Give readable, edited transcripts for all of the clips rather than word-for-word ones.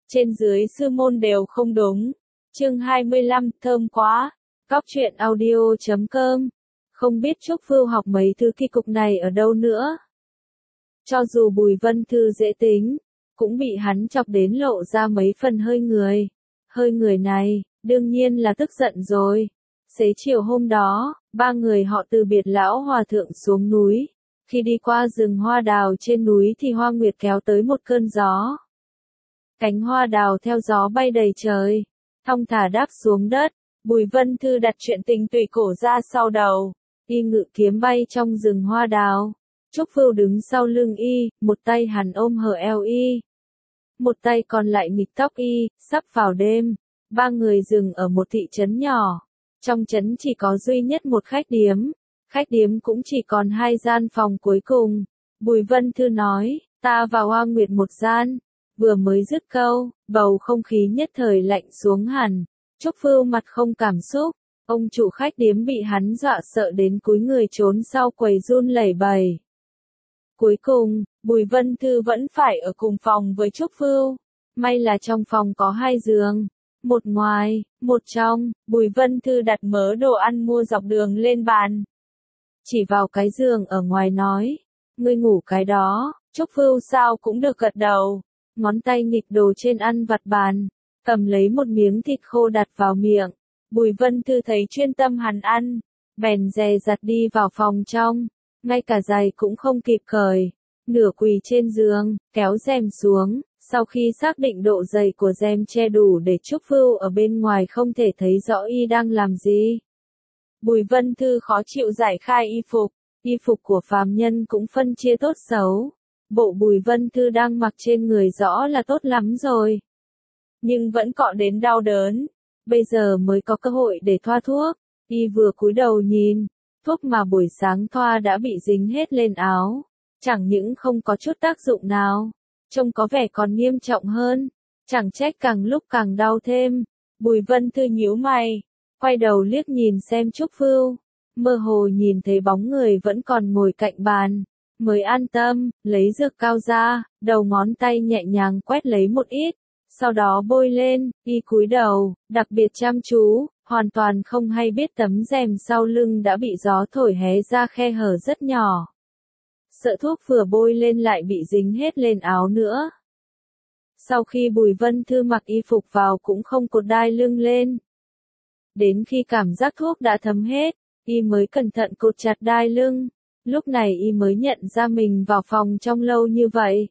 trên dưới sư môn đều không đúng. Chương 25, thơm quá. Góc truyện audio.com. Không biết Trúc Vưu học mấy thứ kỳ cục này ở đâu nữa. Cho dù Bùi Vân Thư dễ tính, cũng bị hắn chọc đến lộ ra mấy phần hơi người. Hơi người này, đương nhiên là tức giận rồi. Xế chiều hôm đó, ba người họ từ biệt lão hòa thượng xuống núi. Khi đi qua rừng hoa đào trên núi thì Hoa Nguyệt kéo tới một cơn gió. Cánh hoa đào theo gió bay đầy trời, thong thả đáp xuống đất. Bùi Vân Thư đặt chuyện tình tùy cổ ra sau đầu, y ngự kiếm bay trong rừng hoa đào. Trúc Vưu đứng sau lưng y, một tay hắn ôm hở eo y, một tay còn lại nghịch tóc y. Sắp vào đêm, ba người dừng ở một thị trấn nhỏ. Trong trấn chỉ có duy nhất một khách điếm cũng chỉ còn 2 gian phòng cuối cùng. Bùi Vân Thư nói, ta và Hoa Nguyệt một gian. Vừa mới dứt câu, bầu không khí nhất thời lạnh xuống hẳn. Trúc Vưu mặt không cảm xúc, ông chủ khách điếm bị hắn dọa sợ đến cúi người trốn sau quầy run lẩy bẩy. Cuối cùng, Bùi Vân Thư vẫn phải ở cùng phòng với Trúc Vưu. May là trong phòng có 2 giường, một ngoài, một trong. Bùi Vân Thư đặt mớ đồ ăn mua dọc đường lên bàn, chỉ vào cái giường ở ngoài nói, ngươi ngủ cái đó. Trúc Vưu sao cũng được gật đầu, ngón tay nghịch đồ trên ăn vặt bàn, cầm lấy một miếng thịt khô đặt vào miệng. Bùi Vân Thư thấy chuyên tâm hắn ăn, bèn dè dặt đi vào phòng trong, ngay cả giày cũng không kịp cởi, nửa quỳ trên giường, kéo rèm xuống. Sau khi xác định độ dày của rèm che đủ để Trúc Vưu ở bên ngoài không thể thấy rõ y đang làm gì, Bùi Vân Thư khó chịu giải khai y phục của phàm nhân cũng phân chia tốt xấu. Bộ Bùi Vân Thư đang mặc trên người rõ là tốt lắm rồi, nhưng vẫn cọ đến đau đớn. Bây giờ mới có cơ hội để thoa thuốc. Y vừa cúi đầu nhìn, thuốc mà buổi sáng thoa đã bị dính hết lên áo. Chẳng những không có chút tác dụng nào, trông có vẻ còn nghiêm trọng hơn. Chẳng trách càng lúc càng đau thêm. Bùi Vân Thư nhíu mày, quay đầu liếc nhìn xem Trúc Vưu. Mơ hồ nhìn thấy bóng người vẫn còn ngồi cạnh bàn, mới an tâm, lấy dược cao ra, đầu ngón tay nhẹ nhàng quét lấy một ít, sau đó bôi lên. Y cúi đầu, đặc biệt chăm chú, hoàn toàn không hay biết tấm rèm sau lưng đã bị gió thổi hé ra khe hở rất nhỏ. Sợ thuốc vừa bôi lên lại bị dính hết lên áo nữa. Sau khi Bùi Vân Thư mặc y phục vào cũng không cột đai lưng lên. Đến khi cảm giác thuốc đã thấm hết, y mới cẩn thận cột chặt đai lưng. Lúc này y mới nhận ra mình vào phòng trong lâu như vậy,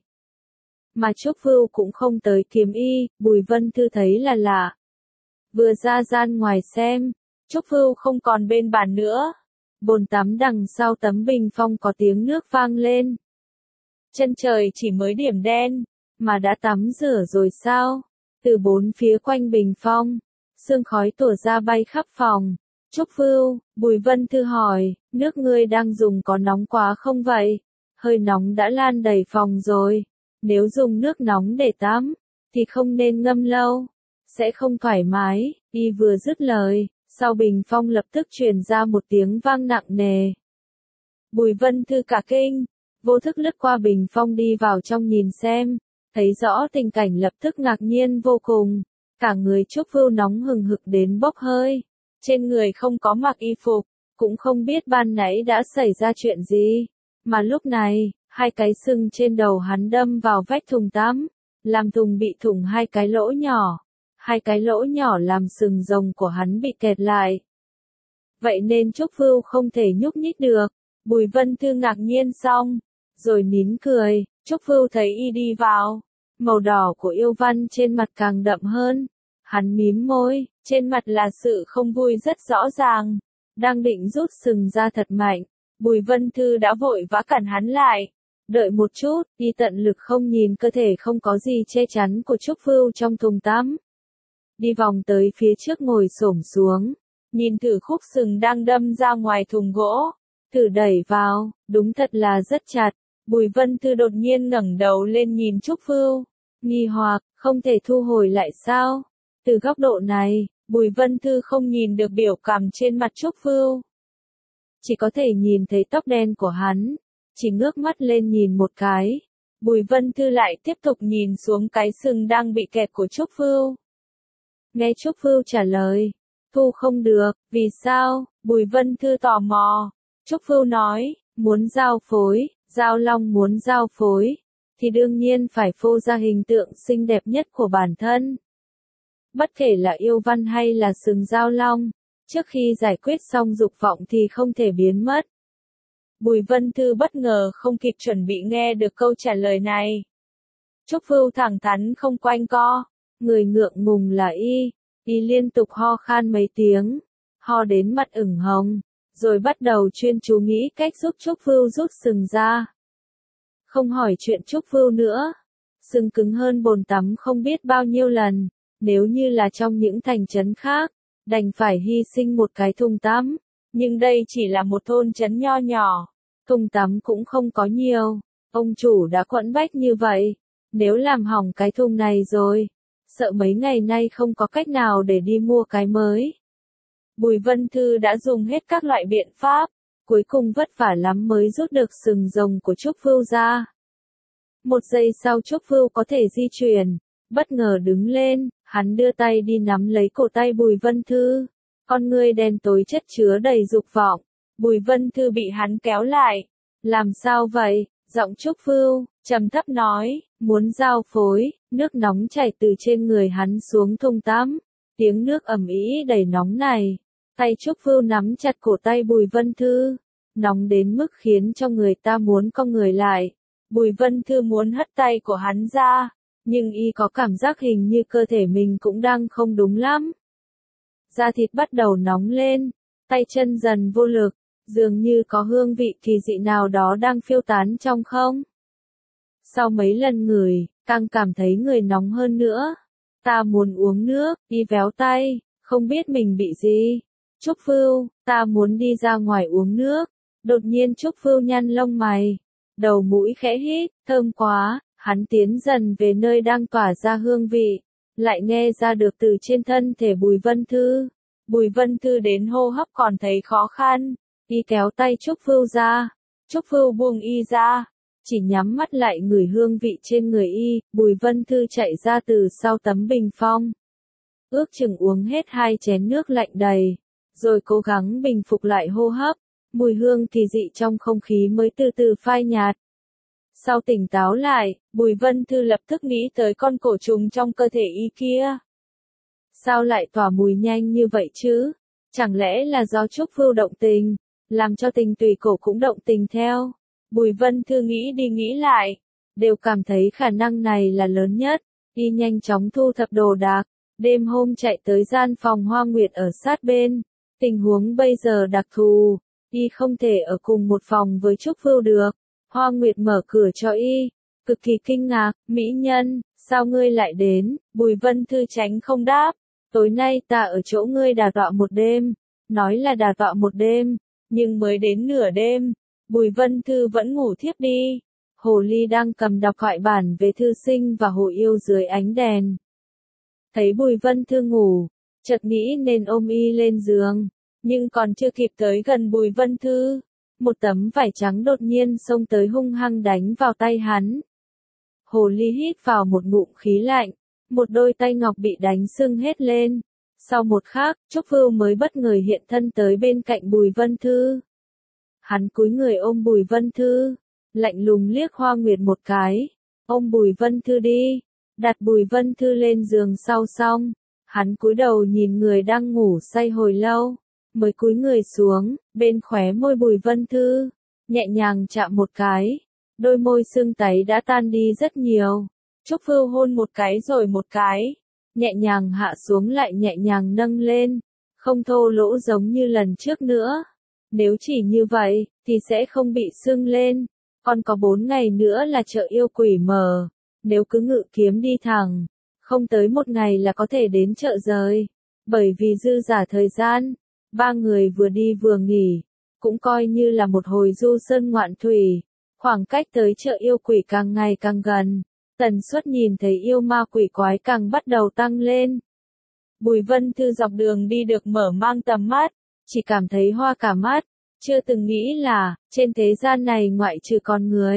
mà Trúc Vưu cũng không tới kiếm y. Bùi Vân Thư thấy là lạ, vừa ra gian ngoài xem, Trúc Vưu không còn bên bàn nữa. Bồn tắm đằng sau tấm bình phong có tiếng nước vang lên. Chân trời chỉ mới điểm đen, mà đã tắm rửa rồi sao? Từ bốn phía quanh bình phong, sương khói tỏa ra bay khắp phòng. Trúc Vưu, Bùi Vân Thư hỏi, nước ngươi đang dùng có nóng quá không vậy? Hơi nóng đã lan đầy phòng rồi. Nếu dùng nước nóng để tắm, thì không nên ngâm lâu, sẽ không thoải mái. Y vừa dứt lời, sau bình phong lập tức truyền ra một tiếng vang nặng nề. Bùi Vân Thư cả kinh, vô thức lướt qua bình phong đi vào trong nhìn xem, thấy rõ tình cảnh lập tức ngạc nhiên vô cùng. Cả người Trúc Vưu nóng hừng hực đến bốc hơi, trên người không có mặc y phục, cũng không biết ban nãy đã xảy ra chuyện gì, mà lúc này, 2 cái sừng trên đầu hắn đâm vào vách thùng tắm, làm thùng bị thủng 2 cái lỗ nhỏ. 2 cái lỗ nhỏ làm sừng rồng của hắn bị kẹt lại. Vậy nên Trúc Vưu không thể nhúc nhích được. Bùi Vân Thư ngạc nhiên xong, rồi nín cười. Trúc Vưu thấy y đi vào, màu đỏ của yêu văn trên mặt càng đậm hơn. Hắn mím môi, trên mặt là sự không vui rất rõ ràng. Đang định rút sừng ra thật mạnh, Bùi Vân Thư đã vội vã cản hắn lại. Đợi một chút, y tận lực không nhìn cơ thể không có gì che chắn của Trúc Vưu trong thùng tắm. Đi vòng tới phía trước ngồi xổm xuống, nhìn thử khúc sừng đang đâm ra ngoài thùng gỗ, thử đẩy vào, đúng thật là rất chặt. Bùi Vân Thư đột nhiên ngẩng đầu lên nhìn Trúc Vưu, nghi hoặc, không thể thu hồi lại sao? Từ góc độ này, Bùi Vân Thư không nhìn được biểu cảm trên mặt Trúc Vưu, chỉ có thể nhìn thấy tóc đen của hắn, chỉ ngước mắt lên nhìn một cái, Bùi Vân Thư lại tiếp tục nhìn xuống cái sừng đang bị kẹp của Trúc Vưu. Nghe Trúc Vưu trả lời, thu không được, vì sao? Bùi Vân Thư tò mò. Trúc Vưu nói, muốn giao phối, Giao Long muốn giao phối, thì đương nhiên phải phô ra hình tượng xinh đẹp nhất của bản thân. Bất kể là yêu văn hay là sừng Giao Long, trước khi giải quyết xong dục vọng thì không thể biến mất. Bùi Vân Thư bất ngờ không kịp chuẩn bị nghe được câu trả lời này. Trúc Vưu thẳng thắn không quanh co, người ngượng ngùng là y liên tục ho khan mấy tiếng, ho đến mặt ửng hồng, rồi bắt đầu chuyên chú nghĩ cách giúp Trúc Vưu rút sừng ra. Không hỏi chuyện Trúc Vưu nữa, sừng cứng hơn bồn tắm không biết bao nhiêu lần, nếu như là trong những thành trấn khác, đành phải hy sinh một cái thùng tắm, nhưng đây chỉ là một thôn trấn nho nhỏ, thùng tắm cũng không có nhiều, ông chủ đã quẫn bách như vậy, nếu làm hỏng cái thùng này rồi, sợ mấy ngày nay không có cách nào để đi mua cái mới. Bùi Vân Thư đã dùng hết các loại biện pháp, cuối cùng vất vả lắm mới rút được sừng rồng của Trúc Vưu ra. Một giây sau Trúc Vưu có thể di chuyển, bất ngờ đứng lên, hắn đưa tay đi nắm lấy cổ tay Bùi Vân Thư, con ngươi đen tối chất chứa đầy dục vọng. Bùi Vân Thư bị hắn kéo lại. Làm sao vậy? Giọng Trúc Vưu trầm thấp nói, muốn giao phối, nước nóng chảy từ trên người hắn xuống thùng tắm, tiếng nước ầm ĩ đầy nóng này. Tay Trúc Vưu nắm chặt cổ tay Bùi Vân Thư, nóng đến mức khiến cho người ta muốn cong người lại. Bùi Vân Thư muốn hất tay của hắn ra, nhưng y có cảm giác hình như cơ thể mình cũng đang không đúng lắm. Da thịt bắt đầu nóng lên, tay chân dần vô lực, dường như có hương vị kỳ dị nào đó đang phiêu tán trong không. Sau mấy lần ngửi, càng cảm thấy người nóng hơn nữa. Ta muốn uống nước, y véo tay, không biết mình bị gì. Trúc Vưu, ta muốn đi ra ngoài uống nước. Đột nhiên Trúc Vưu nhăn lông mày, đầu mũi khẽ hít, thơm quá, hắn tiến dần về nơi đang tỏa ra hương vị, lại nghe ra được từ trên thân thể Bùi Vân Thư. Bùi Vân Thư đến hô hấp còn thấy khó khăn, y kéo tay Trúc Vưu ra, Trúc Vưu buông y ra, chỉ nhắm mắt lại ngửi hương vị trên người y. Bùi Vân Thư chạy ra từ sau tấm bình phong, ước chừng uống hết 2 chén nước lạnh đầy, rồi cố gắng bình phục lại hô hấp, mùi hương kỳ dị trong không khí mới từ từ phai nhạt. Sau tỉnh táo lại, Bùi Vân Thư lập tức nghĩ tới con cổ trùng trong cơ thể y kia. Sao lại tỏa mùi nhanh như vậy chứ? Chẳng lẽ là do Trúc Vưu động tình, làm cho tình tùy cổ cũng động tình theo? Bùi Vân Thư nghĩ đi nghĩ lại, đều cảm thấy khả năng này là lớn nhất. Y nhanh chóng thu thập đồ đạc, đêm hôm chạy tới gian phòng Hoa Nguyệt ở sát bên. Tình huống bây giờ đặc thù, y không thể ở cùng một phòng với Trúc Vưu được. Hoa Nguyệt mở cửa cho y, cực kỳ kinh ngạc, mỹ nhân, sao ngươi lại đến? Bùi Vân Thư tránh không đáp, tối nay ta ở chỗ ngươi đả tọa một đêm, nói là đả tọa một đêm, nhưng mới đến nửa đêm, Bùi Vân Thư vẫn ngủ thiếp đi. Hồ Ly đang cầm đọc thoại bản về thư sinh và hồ yêu dưới ánh đèn. Thấy Bùi Vân Thư ngủ, chợt nghĩ nên ôm y lên giường, nhưng còn chưa kịp tới gần Bùi Vân Thư, một tấm vải trắng đột nhiên xông tới hung hăng đánh vào tay hắn. Hồ Ly hít vào một ngụm khí lạnh, một đôi tay ngọc bị đánh sưng hết lên. Sau một khắc, Trúc Vưu mới bất ngờ hiện thân tới bên cạnh Bùi Vân Thư. Hắn cúi người ôm Bùi Vân Thư, lạnh lùng liếc Hoa Nguyệt một cái. Ôm Bùi Vân Thư đi, đặt Bùi Vân Thư lên giường sau xong, hắn cúi đầu nhìn người đang ngủ say hồi lâu, mới cúi người xuống, bên khóe môi Bùi Vân Thư, nhẹ nhàng chạm một cái, đôi môi sưng tấy đã tan đi rất nhiều. Trúc Vưu hôn một cái rồi một cái, nhẹ nhàng hạ xuống lại nhẹ nhàng nâng lên, không thô lỗ giống như lần trước nữa. Nếu chỉ như vậy, thì sẽ không bị sưng lên. Còn có 4 ngày nữa là chợ yêu quỷ mở, nếu cứ ngự kiếm đi thẳng, không tới 1 ngày là có thể đến chợ rời. Bởi vì dư giả thời gian, 3 người vừa đi vừa nghỉ, cũng coi như là một hồi du sơn ngoạn thủy. Khoảng cách tới chợ yêu quỷ càng ngày càng gần, tần suất nhìn thấy yêu ma quỷ quái càng bắt đầu tăng lên. Bùi Vân Thư dọc đường đi được mở mang tầm mắt, chỉ cảm thấy hoa cả mắt, chưa từng nghĩ là, trên thế gian này ngoại trừ con người,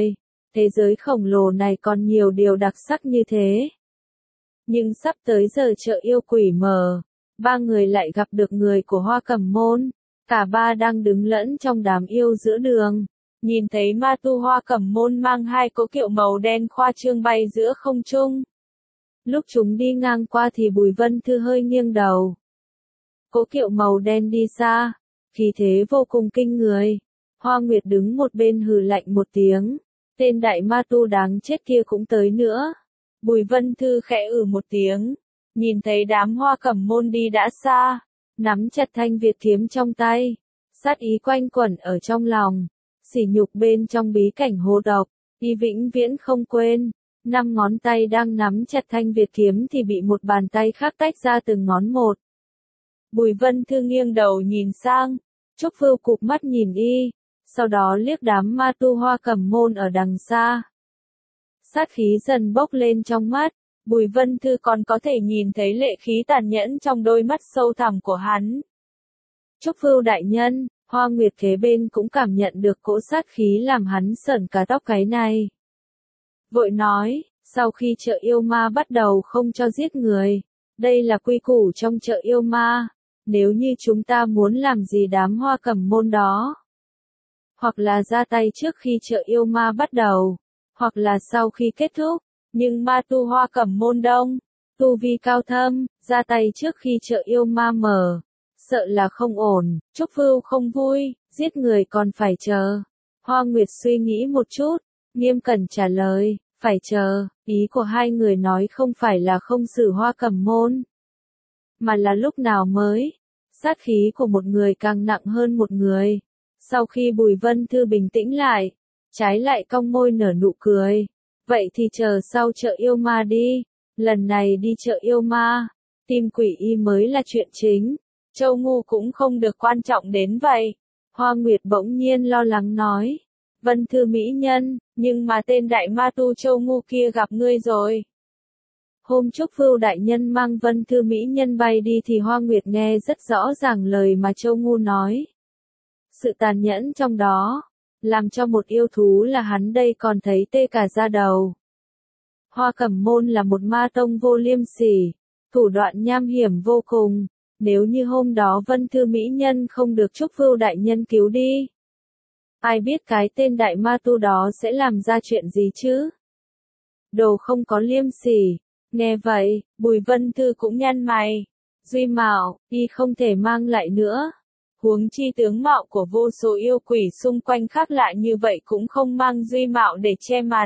Thế giới khổng lồ này còn nhiều điều đặc sắc như thế. Nhưng sắp tới giờ chợ yêu quỷ mở, ba người lại gặp được người của Hoa Cẩm Môn. Cả ba đang đứng lẫn trong đám yêu giữa đường. Nhìn thấy ma tu Hoa Cẩm Môn mang hai cỗ kiệu màu đen khoa trương bay giữa không trung. Lúc chúng đi ngang qua thì Bùi Vân Thư hơi nghiêng đầu. Cỗ kiệu màu đen đi xa, khí thế vô cùng kinh người. Hoa Nguyệt đứng một bên hừ lạnh một tiếng. Tên đại ma tu đáng chết kia cũng tới nữa. Bùi Vân Thư khẽ một tiếng. Nhìn thấy đám Hoa Cẩm Môn đi đã xa. Nắm chặt thanh Việt kiếm trong tay. Sát ý quanh quẩn ở trong lòng. Sỉ nhục bên trong bí cảnh hồ độc. Y vĩnh viễn không quên. 5 ngón tay đang nắm chặt thanh Việt kiếm thì bị một bàn tay khác tách ra từng ngón một. Bùi Vân Thư nghiêng đầu nhìn sang. Trúc Vưu cụp mắt nhìn y. Sau đó liếc đám ma tu Hoa Cẩm Môn ở đằng xa. Sát khí dần bốc lên trong mắt. Bùi Vân Thư còn có thể nhìn thấy lệ khí tàn nhẫn trong đôi mắt sâu thẳm của hắn. Trúc Vưu đại nhân, Hoa Nguyệt kế bên cũng cảm nhận được cỗ sát khí làm hắn sởn cả tóc gáy này. Vội nói, sau khi chợ yêu ma bắt đầu không cho giết người. Đây là quy củ trong chợ yêu ma. Nếu như chúng ta muốn làm gì đám Hoa Cẩm Môn đó, hoặc là ra tay trước khi chợ yêu ma bắt đầu, hoặc là sau khi kết thúc. Nhưng ma tu Hoa Cẩm Môn đông, tu vi cao thâm, ra tay trước khi chợ yêu ma mở, sợ là không ổn. Trúc Vưu không vui, giết người còn phải chờ. Hoa Nguyệt suy nghĩ một chút, nghiêm cẩn trả lời, phải chờ. Ý của hai người nói không phải là không xử Hoa Cẩm Môn, mà là lúc nào mới. Sát khí của một người càng nặng hơn một người. Sau khi Bùi Vân Thư bình tĩnh lại, trái lại cong môi nở nụ cười. Vậy thì chờ sau chợ yêu ma đi. Lần này đi chợ yêu ma, tìm quỷ y mới là chuyện chính. Châu Ngu cũng không được quan trọng đến vậy. Hoa Nguyệt bỗng nhiên lo lắng nói. Vân Thư mỹ nhân, nhưng mà tên đại ma tu Châu Ngu kia gặp ngươi rồi. Hôm Trúc Vưu đại nhân mang Vân Thư mỹ nhân bay đi thì Hoa Nguyệt nghe rất rõ ràng lời mà Châu Ngu nói. Sự tàn nhẫn trong đó, làm cho một yêu thú là hắn đây còn thấy tê cả da đầu. Hoa Cẩm Môn là một ma tông vô liêm sỉ, thủ đoạn nham hiểm vô cùng. Nếu như hôm đó Vân Thư mỹ nhân không được Trúc Vưu đại nhân cứu đi, ai biết cái tên đại ma tu đó sẽ làm ra chuyện gì chứ? Đồ không có liêm sỉ. Nghe vậy, Bùi Vân Thư cũng nhăn mày. Duy mạo, y không thể mang lại nữa. Huống chi tướng mạo của vô số yêu quỷ xung quanh khác lạ như vậy cũng không mang duy mạo để che mặt.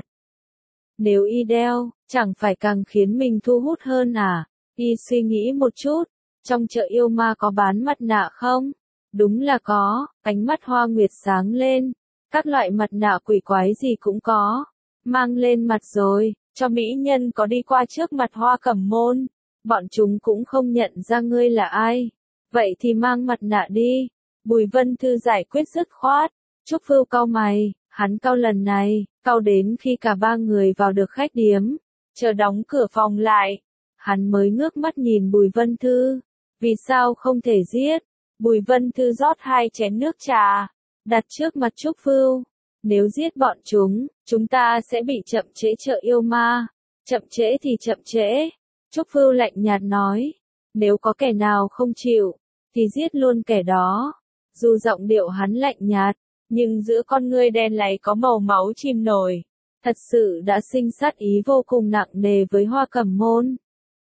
Nếu y đeo, chẳng phải càng khiến mình thu hút hơn à? Y suy nghĩ một chút, trong chợ yêu ma có bán mặt nạ không? Đúng là có. Ánh mắt Hoa Nguyệt sáng lên. Các loại mặt nạ quỷ quái gì cũng có. Mang lên mặt rồi, cho mỹ nhân có đi qua trước mặt Hoa Cẩm Môn. Bọn chúng cũng không nhận ra ngươi là ai. Vậy thì mang mặt nạ đi. Bùi Vân Thư giải quyết dứt khoát. Trúc Vưu cau mày, hắn cau lần này, cau đến khi cả ba người vào được khách điếm. Chờ đóng cửa phòng lại. Hắn mới ngước mắt nhìn Bùi Vân Thư. Vì sao không thể giết? Bùi Vân Thư rót 2 chén nước trà, đặt trước mặt Trúc Vưu. Nếu giết bọn chúng ta sẽ bị chậm trễ chợ yêu ma. Chậm trễ thì chậm trễ. Trúc Vưu lạnh nhạt nói. Nếu có kẻ nào không chịu, thì giết luôn kẻ đó. Dù giọng điệu hắn lạnh nhạt, nhưng giữa con ngươi đen láy có màu máu chìm nổi. Thật sự đã sinh sát ý vô cùng nặng nề với Hoa Cẩm Môn.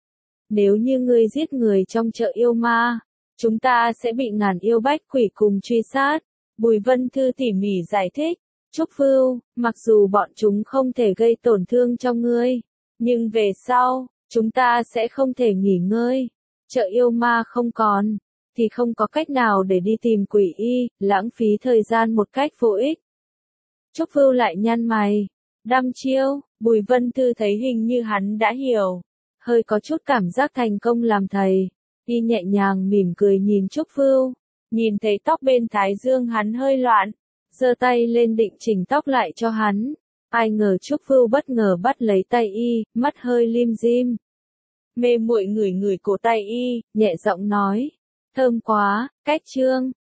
Nếu như ngươi giết người trong chợ yêu ma, chúng ta sẽ bị ngàn yêu bách quỷ cùng truy sát. Bùi Vân Thư tỉ mỉ giải thích. Trúc Vưu, mặc dù bọn chúng không thể gây tổn thương cho ngươi, nhưng về sau, chúng ta sẽ không thể nghỉ ngơi. Chợ yêu ma không còn, thì không có cách nào để đi tìm quỷ y, lãng phí thời gian một cách vô ích. Trúc Vưu lại nhăn mày. Đăm chiêu. Bùi Vân Thư thấy hình như hắn đã hiểu. Hơi có chút cảm giác thành công làm thầy. Y nhẹ nhàng mỉm cười nhìn Trúc Vưu. Nhìn thấy tóc bên thái dương hắn hơi loạn. Giơ tay lên định chỉnh tóc lại cho hắn. Ai ngờ Trúc Vưu bất ngờ bắt lấy tay y, mắt hơi lim dim. Mê muội ngửi ngửi cổ tay y, nhẹ giọng nói. Thơm quá, cách trương.